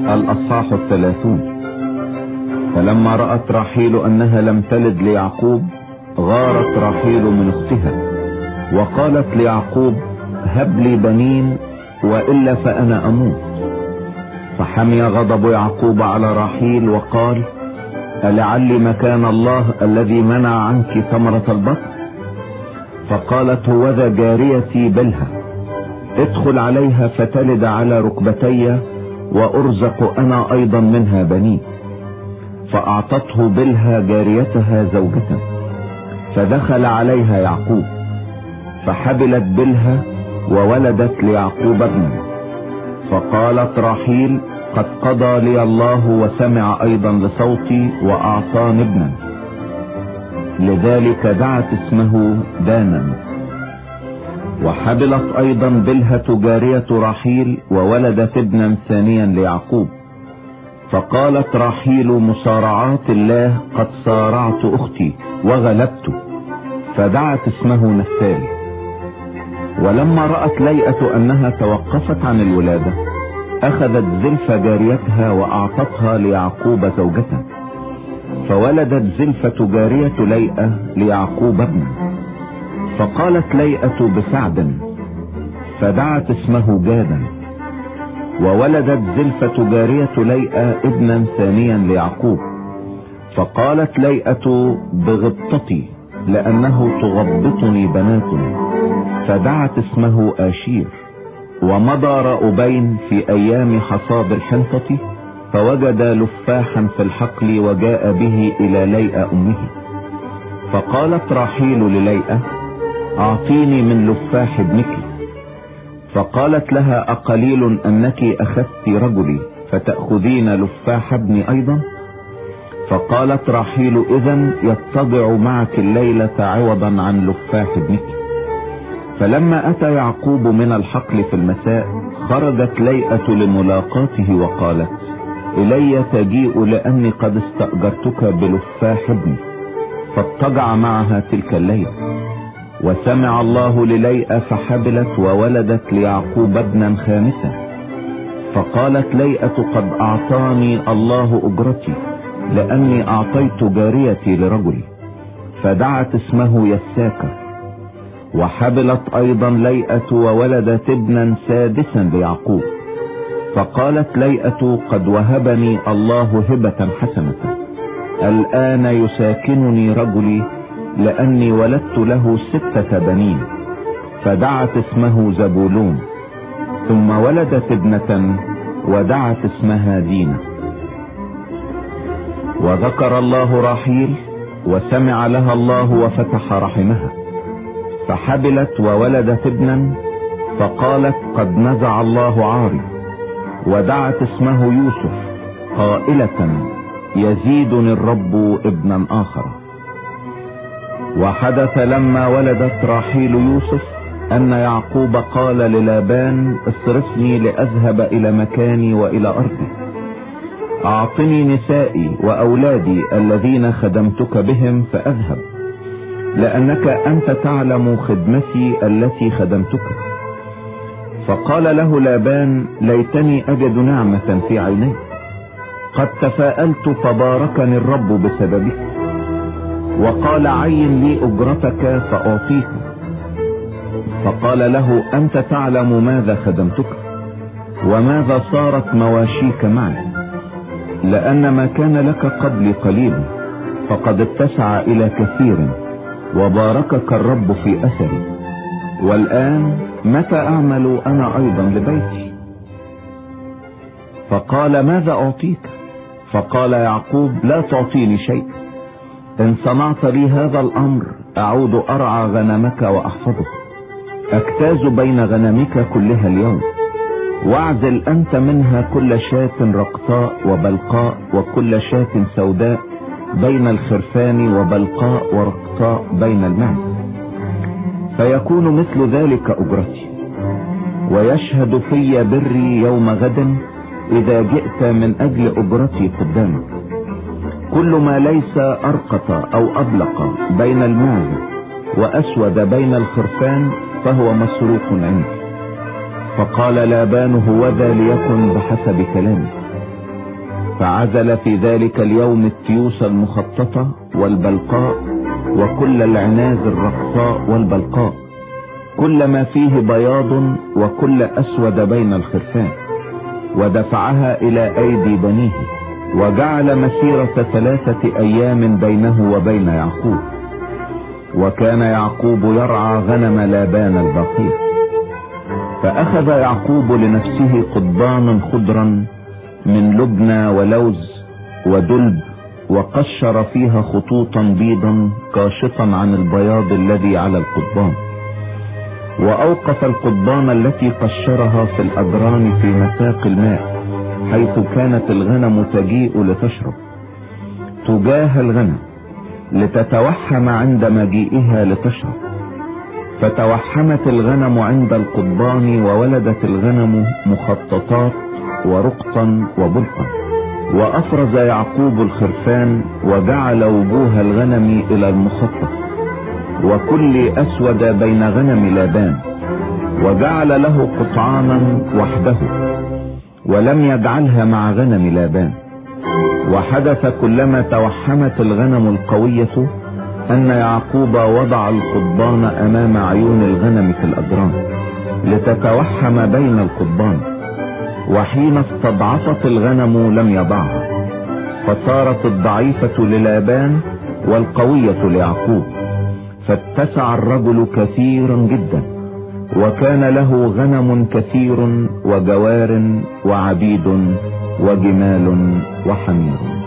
الأصحاح 30. فلما رأت راحيل أنها لم تلد ليعقوب غارت راحيل من أختها وقالت ليعقوب: هب لي بنين وإلا فأنا أموت. فحمي غضب يعقوب على راحيل وقال: ألعلي مكان الله الذي منع عنك ثمرة البطن؟ فقالت: هوذا جاريتي بلها، ادخل عليها فتلد على ركبتي وأرزق أنا أيضا منها بنين. فأعطته بلها جاريتها زوجة، فدخل عليها يعقوب، فحبلت بلها وولدت ليعقوب ابنا. فقالت راحيل: قد قضى لي الله وسمع أيضا لصوتي وأعطاني ابنا. لذلك دعت اسمه دانا. وحبلت أيضا بلهة جارية راحيل وولدت ابنا ثانيا ليعقوب. فقالت راحيل: مصارعات الله، قد صارعت أختي وغلبت. فدعت اسمه نفتالي. ولما رأت ليئة أنها توقفت عن الولادة أخذت زلفة جاريتها وأعطتها ليعقوب زوجة، فولدت زلفة جارية ليئة ليعقوب ابنا. فقالت ليئة بسعد، فدعت اسمه جادا. وولدت زلفة جارية ليئة ابنا ثانيا ليعقوب. فقالت ليئة بغبطتي، لأنه تغبطني بناتني، فدعت اسمه آشير. ومضى رأوبين في أيام حصاد الحنطة فوجد لفاحا في الحقل وجاء به إلى ليئة أمه. فقالت راحيل لليئة: أعطيني من لفاح ابنك. فقالت لها: أقليل أنك أخذت رجلي فتأخذين لفاح ابني أيضا؟ فقالت راحيل: إذن يضطجع معك الليلة عوضا عن لفاح ابنك. فلما أتى يعقوب من الحقل في المساء خرجت ليئة لملاقاته وقالت: إلي تجيء لأني قد استأجرتك بلفاح ابني. فاضطجع معها تلك الليلة. وسمع الله لليئة فحبلت وولدت ليعقوب ابنا خامسا. فقالت ليئة: قد أعطاني الله أجرتي، لأني أعطيت جاريتي لرجلي. فدعت اسمه يساكر. وحبلت أيضا ليئة وولدت ابنا سادسا ليعقوب. فقالت ليئة: قد وهبني الله هبة حسنة، الآن يساكنني رجلي، لأني ولدت له 6 بنين. فدعت اسمه زبولون. ثم ولدت ابنة ودعت اسمها دينا. وذكر الله راحيل وسمع لها الله وفتح رحمها، فحبلت وولدت ابنا. فقالت: قد نزع الله عاري. ودعت اسمه يوسف قائلة: يزيدني الرب ابنا آخر. وحدث لما ولدت راحيل يوسف أن يعقوب قال للابان: اصرفني لأذهب إلى مكاني وإلى أرضي، أعطني نسائي وأولادي الذين خدمتك بهم فأذهب، لأنك أنت تعلم خدمتي التي خدمتك. فقال له لابان: ليتني أجد نعمة في عينيك، قد تفاءلت فباركني الرب بسببك. وقال: عين لي أجرتك فأعطيك. فقال له: أنت تعلم ماذا خدمتك وماذا صارت مواشيك معي، لأن ما كان لك قبلي قليل، فقد اتسع إلى كثير، وباركك الرب في أثري. والآن متى أعمل أنا أيضا لبيتي؟ فقال: ماذا أعطيك؟ فقال يعقوب: لا تعطيني شيء. إن صنعت لي هذا الأمر أعود أرعى غنمك وأحفظك، أجتاز بين غنمك كلها اليوم، واعزل أنت منها كل شاة رقطاء وبلقاء وكل شاة سوداء بين الخرفان وبلقاء ورقطاء بين المعز، فيكون مثل ذلك أجرتي. ويشهد في بري يوم غد إذا جئت من أجل أجرتي قدامك. كل ما ليس أرقط أو أبلق بين المعز وأسود بين الخرفان فهو مسروق عندي. فقال لابان: هوذا ليكن بحسب كلامي. فعزل في ذلك اليوم التيوس المخططة والبلقاء وكل العناز الرقصاء والبلقاء، كل ما فيه بياض وكل أسود بين الخرفان، ودفعها إلى أيدي بنيه، وجعل مسيرة 3 أيام بينه وبين يعقوب. وكان يعقوب يرعى غنم لابان البقيع. فأخذ يعقوب لنفسه قضبانا خضرا من لبنى ولوز ودلب، وقشر فيها خطوطا بيضا كاشطا عن البياض الذي على القضبان، وأوقف القضبان التي قشرها في الأجران في مساق الماء، حيث كانت الغنم تجيء لتشرب، تجاه الغنم لتتوحم عند مجيئها لتشرب. فتوحمت الغنم عند القضبان، وولدت الغنم مخططات ورقطا وبلقا. وأفرز يعقوب الخرفان، وجعل وجوه الغنم إلى المخطط وكل أسود بين غنم لابان، وجعل له قطعانا وحده، ولم يجعلها مع غنم لابان. وحدث كلما توحمت الغنم القوية أن يعقوب وضع القضبان أمام عيون الغنم في الأجران لتتوحم بين القضبان، وحين استضعفت الغنم لم يضعها، فصارت الضعيفة للابان والقوية ليعقوب. فاتسع الرجل كثيرا جدا، وكان له غنم كثير وجوار وعبيد وجمال وحمير.